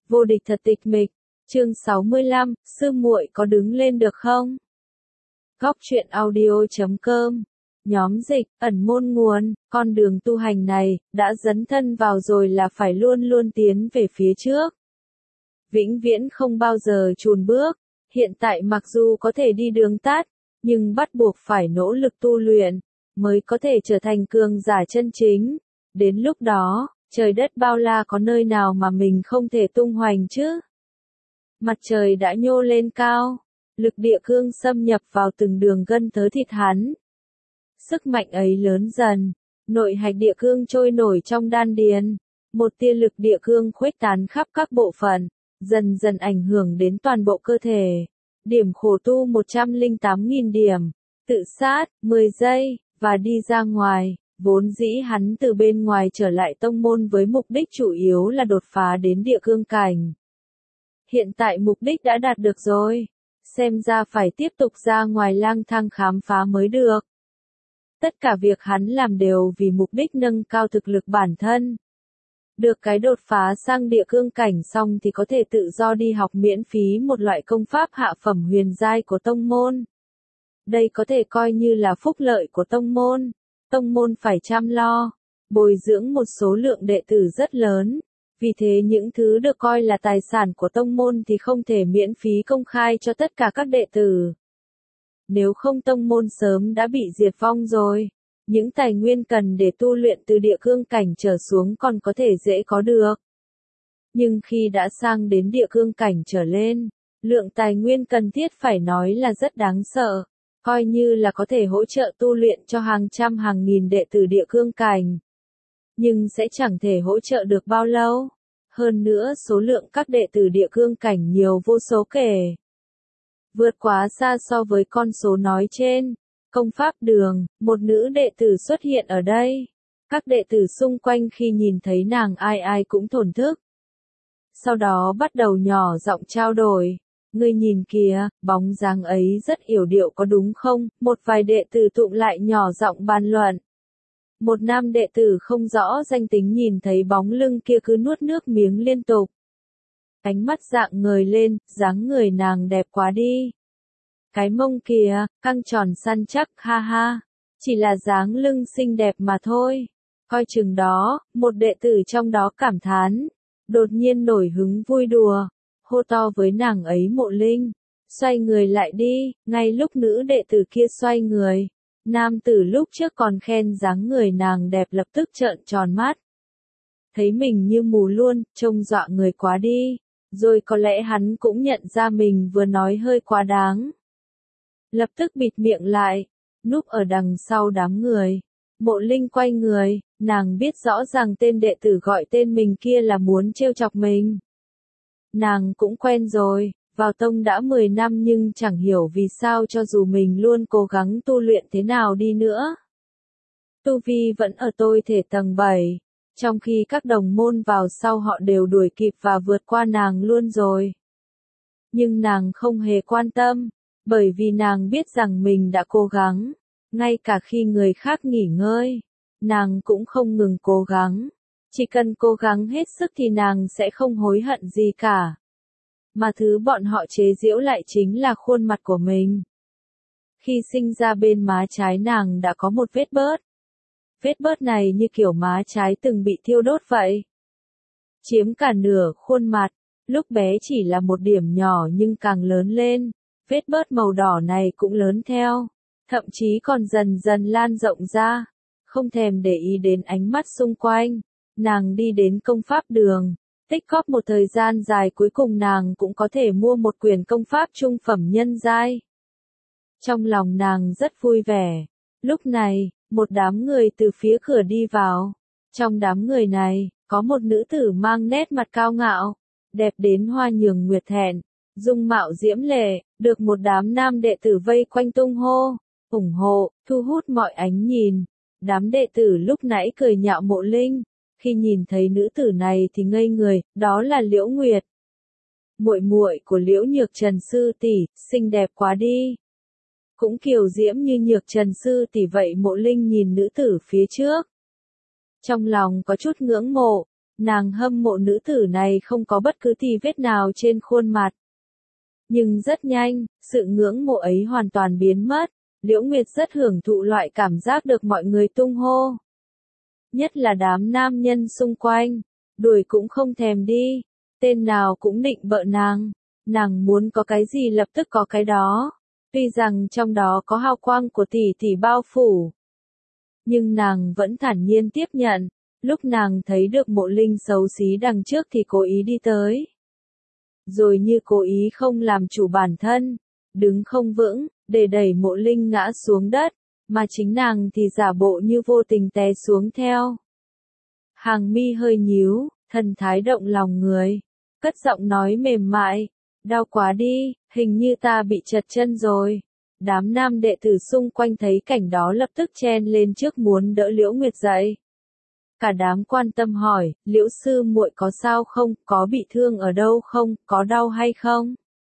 Vô địch thật tịch mịch. Chương 65, sư muội có đứng lên được không? Góc truyện audio.com. Nhóm dịch, ẩn môn nguồn, con đường tu hành này, đã dấn thân vào rồi là phải luôn luôn tiến về phía trước. Vĩnh viễn không bao giờ chùn bước. Hiện tại mặc dù có thể đi đường tắt, nhưng bắt buộc phải nỗ lực tu luyện, mới có thể trở thành cường giả chân chính. Đến lúc đó, trời đất bao la có nơi nào mà mình không thể tung hoành chứ? Mặt trời đã nhô lên cao, lực địa cương xâm nhập vào từng đường gân thớ thịt hắn. Sức mạnh ấy lớn dần, nội hạch địa cương trôi nổi trong đan điền, một tia lực địa cương khuếch tán khắp các bộ phận, dần dần ảnh hưởng đến toàn bộ cơ thể. Điểm khổ tu 108.000 điểm, tự sát, 10 giây, và đi ra ngoài. Vốn dĩ hắn từ bên ngoài trở lại tông môn với mục đích chủ yếu là đột phá đến địa cương cảnh. Hiện tại mục đích đã đạt được rồi, xem ra phải tiếp tục ra ngoài lang thang khám phá mới được. Tất cả việc hắn làm đều vì mục đích nâng cao thực lực bản thân. Được cái đột phá sang địa cương cảnh xong thì có thể tự do đi học miễn phí một loại công pháp hạ phẩm huyền giai của tông môn. Đây có thể coi như là phúc lợi của tông môn. Tông môn phải chăm lo, bồi dưỡng một số lượng đệ tử rất lớn. Vì thế những thứ được coi là tài sản của tông môn thì không thể miễn phí công khai cho tất cả các đệ tử. Nếu không tông môn sớm đã bị diệt vong rồi. Những tài nguyên cần để tu luyện từ địa cương cảnh trở xuống còn có thể dễ có được. Nhưng khi đã sang đến địa cương cảnh trở lên, lượng tài nguyên cần thiết phải nói là rất đáng sợ. Coi như là có thể hỗ trợ tu luyện cho hàng trăm hàng nghìn đệ tử địa cương cảnh. Nhưng sẽ chẳng thể hỗ trợ được bao lâu. Hơn nữa số lượng các đệ tử địa cương cảnh nhiều vô số kể. Vượt quá xa so với con số nói trên. Công pháp đường, một nữ đệ tử xuất hiện ở đây. Các đệ tử xung quanh khi nhìn thấy nàng ai ai cũng thổn thức. Sau đó bắt đầu nhỏ giọng trao đổi. Ngươi nhìn kìa, bóng dáng ấy rất yểu điệu có đúng không? Một vài đệ tử tụng lại nhỏ giọng bàn luận. Một nam đệ tử không rõ danh tính nhìn thấy bóng lưng kia cứ nuốt nước miếng liên tục. Ánh mắt dạng ngời lên, dáng người nàng đẹp quá đi. Cái mông kìa, căng tròn săn chắc, ha ha. Chỉ là dáng lưng xinh đẹp mà thôi. Coi chừng đó, một đệ tử trong đó cảm thán. Đột nhiên nổi hứng vui đùa. Hô to với nàng ấy Mộ Linh. Xoay người lại đi, ngay lúc nữ đệ tử kia xoay người. Nam tử lúc trước còn khen dáng người nàng đẹp lập tức trợn tròn mắt. Thấy mình như mù luôn, trông dọa người quá đi. Rồi có lẽ hắn cũng nhận ra mình vừa nói hơi quá đáng. Lập tức bịt miệng lại, núp ở đằng sau đám người. Mộ Linh quay người, nàng biết rõ ràng tên đệ tử gọi tên mình kia là muốn trêu chọc mình. Nàng cũng quen rồi, vào tông đã 10 năm nhưng chẳng hiểu vì sao cho dù mình luôn cố gắng tu luyện thế nào đi nữa. Tu vi vẫn ở tôi thể tầng 7, trong khi các đồng môn vào sau họ đều đuổi kịp và vượt qua nàng luôn rồi. Nhưng nàng không hề quan tâm, bởi vì nàng biết rằng mình đã cố gắng, ngay cả khi người khác nghỉ ngơi, nàng cũng không ngừng cố gắng. Chỉ cần cố gắng hết sức thì nàng sẽ không hối hận gì cả. Mà thứ bọn họ chế giễu lại chính là khuôn mặt của mình. Khi sinh ra bên má trái nàng đã có một vết bớt. Vết bớt này như kiểu má trái từng bị thiêu đốt vậy. Chiếm cả nửa khuôn mặt, lúc bé chỉ là một điểm nhỏ nhưng càng lớn lên, vết bớt màu đỏ này cũng lớn theo. Thậm chí còn dần dần lan rộng ra. Không thèm để ý đến ánh mắt xung quanh. Nàng đi đến công pháp đường, tích góp một thời gian dài cuối cùng nàng cũng có thể mua một quyển công pháp trung phẩm nhân giai. Trong lòng nàng rất vui vẻ. Lúc này, một đám người từ phía cửa đi vào. Trong đám người này, có một nữ tử mang nét mặt cao ngạo, đẹp đến hoa nhường nguyệt thẹn, dung mạo diễm lệ, được một đám nam đệ tử vây quanh tung hô, ủng hộ, thu hút mọi ánh nhìn. Đám đệ tử lúc nãy cười nhạo Mộ Linh. Khi nhìn thấy nữ tử này thì ngây người, đó là Liễu Nguyệt. Muội muội của Liễu Nhược Trần sư tỷ, xinh đẹp quá đi. Cũng kiều diễm như Nhược Trần sư tỷ vậy. Mộ Linh nhìn nữ tử phía trước. Trong lòng có chút ngưỡng mộ, Nàng hâm mộ nữ tử này không có bất cứ tì vết nào trên khuôn mặt. Nhưng rất nhanh, sự ngưỡng mộ ấy hoàn toàn biến mất. Liễu Nguyệt rất hưởng thụ loại cảm giác được mọi người tung hô. Nhất là đám nam nhân xung quanh, đuổi cũng không thèm đi, tên nào cũng định bợ nàng. Nàng muốn có cái gì lập tức có cái đó. Tuy rằng trong đó có hào quang của tỷ tỷ bao phủ, nhưng nàng vẫn thản nhiên tiếp nhận. Lúc nàng thấy được Mộ Linh xấu xí đằng trước thì cố ý đi tới. Rồi như cố ý không làm chủ bản thân, đứng không vững, để đẩy Mộ Linh ngã xuống đất, mà chính nàng thì giả bộ như vô tình té xuống theo. Hàng mi hơi nhíu, thần thái động lòng người, cất giọng nói mềm mại, đau quá đi, hình như ta bị trật chân rồi. Đám nam đệ tử xung quanh thấy cảnh đó lập tức chen lên trước muốn đỡ Liễu Nguyệt dậy. Cả đám quan tâm hỏi, Liễu sư muội có sao không, có bị thương ở đâu không, có đau hay không?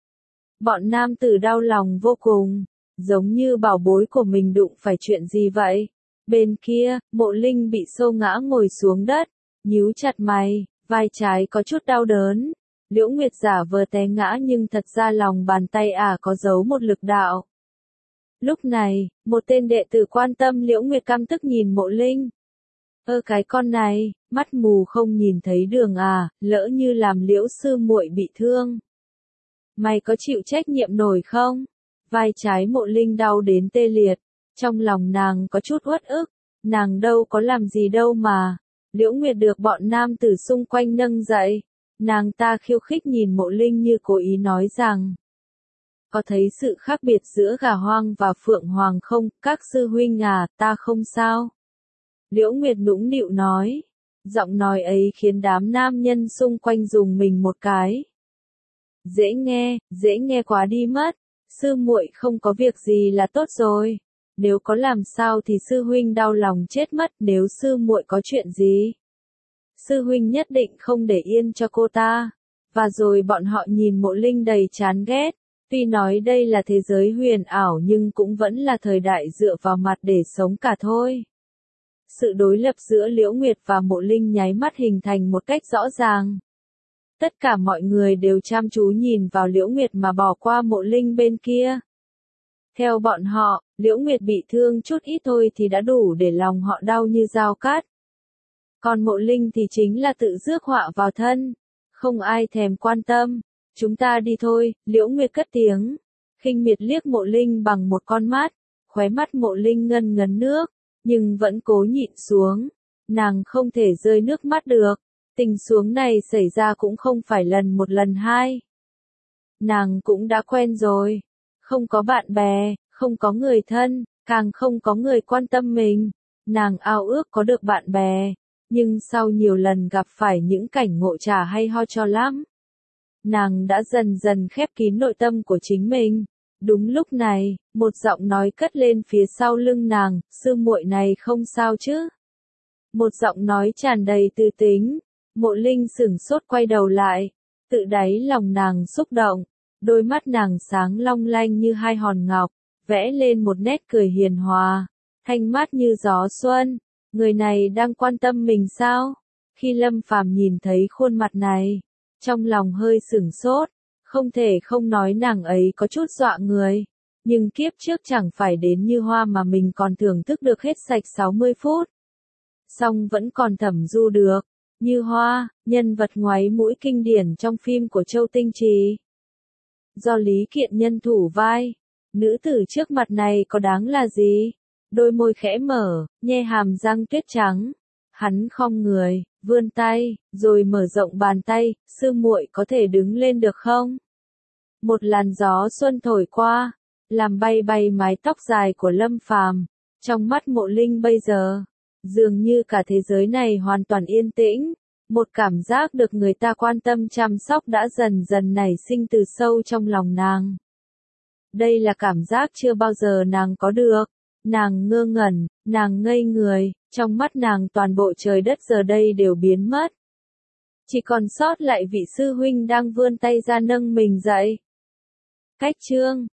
Bọn nam tử đau lòng vô cùng, giống như bảo bối của mình đụng phải chuyện gì vậy. Bên kia, Mộ Linh bị xô ngã ngồi xuống đất, nhíu chặt mày, vai trái có chút đau đớn. Liễu Nguyệt giả vờ té ngã nhưng thật ra lòng bàn tay có giấu một lực đạo. Lúc này, một tên đệ tử quan tâm Liễu Nguyệt căm tức nhìn Mộ Linh. Cái con này, mắt mù không nhìn thấy đường lỡ như làm Liễu sư muội bị thương. Mày có chịu trách nhiệm nổi không? Vai trái Mộ Linh đau đến tê liệt, trong lòng nàng có chút uất ức, nàng đâu có làm gì đâu mà. Liễu Nguyệt được bọn nam tử xung quanh nâng dậy, nàng ta khiêu khích nhìn Mộ Linh như cố ý nói rằng: có thấy sự khác biệt giữa gà hoang và phượng hoàng không, các sư huynh ta không sao. Liễu Nguyệt nũng nịu nói, giọng nói ấy khiến đám nam nhân xung quanh rùng mình một cái. Dễ nghe quá đi mất, sư muội không có việc gì là tốt rồi. Nếu có làm sao thì sư huynh đau lòng chết mất, nếu sư muội có chuyện gì, sư huynh nhất định không để yên cho cô ta. Và rồi bọn họ nhìn Mộ Linh đầy chán ghét. Tuy nói đây là thế giới huyền ảo nhưng cũng vẫn là thời đại dựa vào mặt để sống cả thôi. Sự đối lập giữa Liễu Nguyệt và Mộ Linh nháy mắt hình thành một cách rõ ràng. Tất cả mọi người đều chăm chú nhìn vào Liễu Nguyệt mà bỏ qua Mộ Linh bên kia. Theo bọn họ, Liễu Nguyệt bị thương chút ít thôi thì đã đủ để lòng họ đau như dao cắt. Còn Mộ Linh thì chính là tự rước họa vào thân. Không ai thèm quan tâm. Chúng ta đi thôi, Liễu Nguyệt cất tiếng. Khinh miệt liếc Mộ Linh bằng một con mắt. Khóe mắt Mộ Linh ngân ngấn nước, nhưng vẫn cố nhịn xuống. Nàng không thể rơi nước mắt được. Tình huống này xảy ra cũng không phải lần một lần hai. Nàng cũng đã quen rồi. Không có bạn bè, không có người thân, càng không có người quan tâm mình. Nàng ao ước có được bạn bè, nhưng sau nhiều lần gặp phải những cảnh ngộ chả hay ho cho lắm. Nàng đã dần dần khép kín nội tâm của chính mình. Đúng lúc này, một giọng nói cất lên phía sau lưng nàng, sư muội này không sao chứ? Một giọng nói tràn đầy tư tính. Mộ Linh sửng sốt quay đầu lại, tự đáy lòng nàng xúc động, đôi mắt nàng sáng long lanh như hai hòn ngọc, vẽ lên một nét cười hiền hòa, thanh mát như gió xuân. Người này đang quan tâm mình sao? Khi Lâm Phàm nhìn thấy khuôn mặt này, trong lòng hơi sửng sốt, không thể không nói nàng ấy có chút dọa người. Nhưng kiếp trước chẳng phải đến Như Hoa mà mình còn thưởng thức được hết sạch 60 phút. Song vẫn còn thẩm du được. Như Hoa, nhân vật ngoáy mũi kinh điển trong phim của Châu Tinh Trì. Do Lý Kiện nhân thủ vai, nữ tử trước mặt này có đáng là gì? Đôi môi khẽ mở, nhe hàm răng tuyết trắng. Hắn khom người, vươn tay, rồi mở rộng bàn tay, sư muội có thể đứng lên được không? Một làn gió xuân thổi qua, làm bay bay mái tóc dài của Lâm Phàm. Trong mắt Mộ Linh bây giờ, dường như cả thế giới này hoàn toàn yên tĩnh. Một cảm giác được người ta quan tâm chăm sóc đã dần dần nảy sinh từ sâu trong lòng nàng. Đây là cảm giác chưa bao giờ nàng có được. Nàng ngơ ngẩn, nàng ngây người, trong mắt nàng toàn bộ trời đất giờ đây đều biến mất. Chỉ còn sót lại vị sư huynh đang vươn tay ra nâng mình dậy. Cách chương